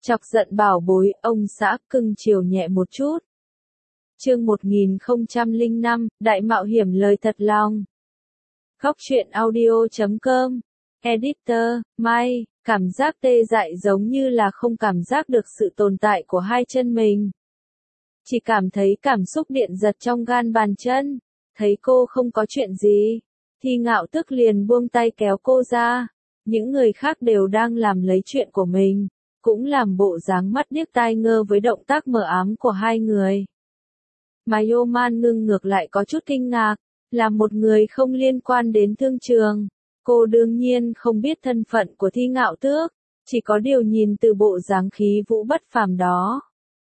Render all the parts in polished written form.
Chọc giận bảo bối, ông xã cưng chiều nhẹ một chút. Chương 1005, Đại mạo hiểm lời thật lòng. Góc truyện audio.com. Editor, Mai, cảm giác tê dại giống như là không cảm giác được sự tồn tại của hai chân mình. Chỉ cảm thấy cảm xúc điện giật trong gan bàn chân. Thấy cô không có chuyện gì, Thi Ngạo tức liền buông tay kéo cô ra. Những người khác đều đang làm lấy chuyện của mình, cũng làm bộ dáng mắt điếc tai ngơ với động tác mờ ám của hai người. Mà Yoman Ngưng ngược lại có chút kinh ngạc, là một người không liên quan đến thương trường. Cô đương nhiên không biết thân phận của Thi Ngạo Tước, chỉ có điều nhìn từ bộ dáng khí vũ bất phàm đó.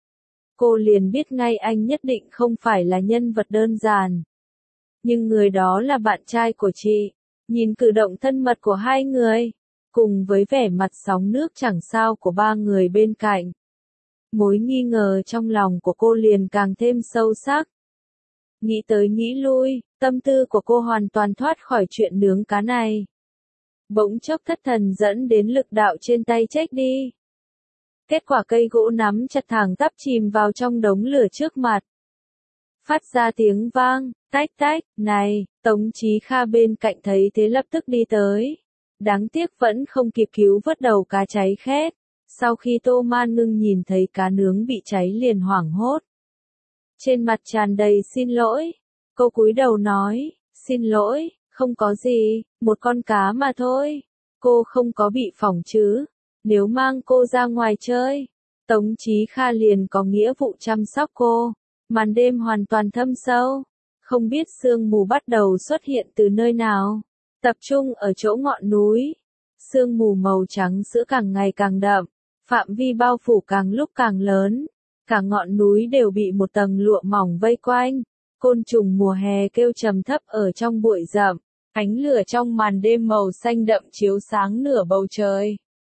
Cô liền biết ngay anh nhất định không phải là nhân vật đơn giản. Nhưng người đó là bạn trai của chị, nhìn cử động thân mật của hai người, cùng với vẻ mặt sóng nước chẳng sao của ba người bên cạnh. Mối nghi ngờ trong lòng của cô liền càng thêm sâu sắc. Nghĩ tới nghĩ lui, tâm tư của cô hoàn toàn thoát khỏi chuyện nướng cá này. Bỗng chốc thất thần dẫn đến lực đạo trên tay chết đi. Kết quả cây gỗ nắm chặt thẳng tắp chìm vào trong đống lửa trước mặt. Phát ra tiếng vang, tách tách, này, Tống Chí Kha bên cạnh thấy thế lập tức đi tới. Đáng tiếc vẫn không kịp cứu vớt đầu cá cháy khét. Sau khi Tô Man Ngưng nhìn thấy cá nướng bị cháy liền hoảng hốt. Trên mặt tràn đầy xin lỗi. Cô cúi đầu nói, xin lỗi, không có gì, một con cá mà thôi. Cô không có bị phỏng chứ. Nếu mang cô ra ngoài chơi, Tống Chí Kha liền có nghĩa vụ chăm sóc cô. Màn đêm hoàn toàn thâm sâu. Không biết sương mù bắt đầu xuất hiện từ nơi nào. Tập trung ở chỗ ngọn núi. Sương mù màu trắng sữa càng ngày càng đậm. Phạm vi bao phủ càng lúc càng lớn. Cả ngọn núi đều bị một tầng lụa mỏng vây quanh. Côn trùng mùa hè kêu trầm thấp ở trong bụi rậm. Ánh lửa trong màn đêm màu xanh đậm chiếu sáng nửa bầu trời.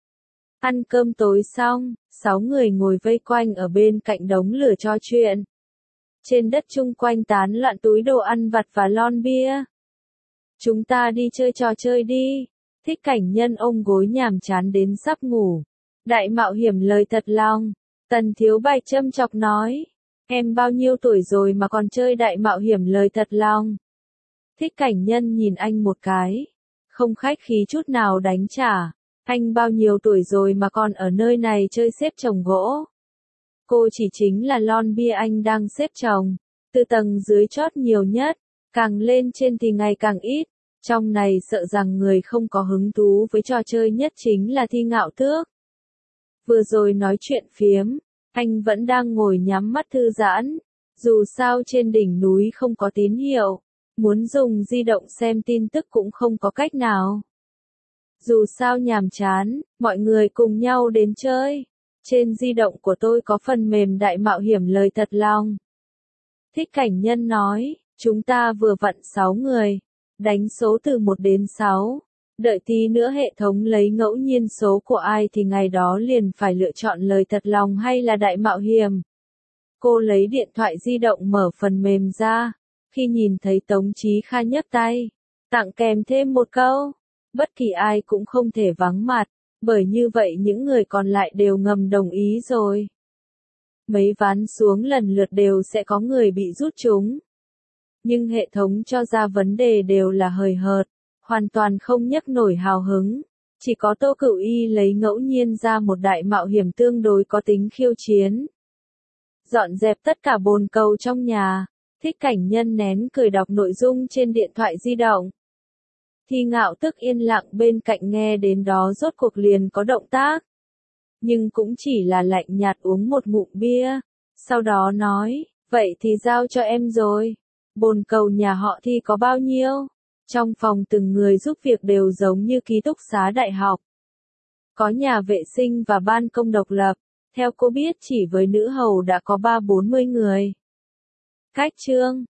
Ăn cơm tối xong, 6 người ngồi vây quanh ở bên cạnh đống lửa trò chuyện. Trên đất chung quanh tán loạn túi đồ ăn vặt và lon bia. Chúng ta đi chơi trò chơi đi. Thích Cảnh Nhân ôm gối nhàm chán đến sắp ngủ. Đại mạo hiểm lời thật lòng. Tần Thiếu Bạch châm chọc nói. Em bao nhiêu tuổi rồi mà còn chơi đại mạo hiểm lời thật lòng. Thích Cảnh Nhân nhìn anh một cái. Không khách khí chút nào đánh trả. Anh bao nhiêu tuổi rồi mà còn ở nơi này chơi xếp chồng gỗ. Cô chỉ chính là lon bia anh đang xếp chồng. Từ tầng dưới chót nhiều nhất. Càng lên trên thì ngày càng ít. Trong này sợ rằng người không có hứng thú với trò chơi nhất chính là Thi Ngạo Tước. Vừa rồi nói chuyện phiếm, anh vẫn đang ngồi nhắm mắt thư giãn. Dù sao trên đỉnh núi không có tín hiệu, muốn dùng di động xem tin tức cũng không có cách nào. Dù sao nhàm chán, mọi người cùng nhau đến chơi. Trên di động của tôi có phần mềm đại mạo hiểm lời thật lòng. Thích Cảnh Nhân nói, chúng ta vừa vặn 6 người. Đánh số từ 1 đến 6. Đợi tí nữa hệ thống lấy ngẫu nhiên số của ai thì ngày đó liền phải lựa chọn lời thật lòng hay là đại mạo hiểm. Cô lấy điện thoại di động mở phần mềm ra. Khi nhìn thấy Tống Chí Kha nhấc tay, tặng kèm thêm một câu. Bất kỳ ai cũng không thể vắng mặt, bởi như vậy những người còn lại đều ngầm đồng ý rồi. Mấy ván xuống lần lượt đều sẽ có người bị rút trúng. Nhưng hệ thống cho ra vấn đề đều là hời hợt, hoàn toàn không nhấc nổi hào hứng. Chỉ có Tô Cửu Y lấy ngẫu nhiên ra một đại mạo hiểm tương đối có tính khiêu chiến. Dọn dẹp tất cả bồn cầu trong nhà, Thích Cảnh Nhân nén cười đọc nội dung trên điện thoại di động. Thi Ngạo Tước yên lặng bên cạnh nghe đến đó rốt cuộc liền có động tác. Nhưng cũng chỉ là lạnh nhạt uống một ngụm bia. Sau đó nói, vậy thì giao cho em rồi. Bồn cầu nhà họ Thi có bao nhiêu? Trong phòng từng người giúp việc đều giống như ký túc xá đại học. Có nhà vệ sinh và ban công độc lập. Theo cô biết chỉ với nữ hầu đã có 30-40 người. Cách trương,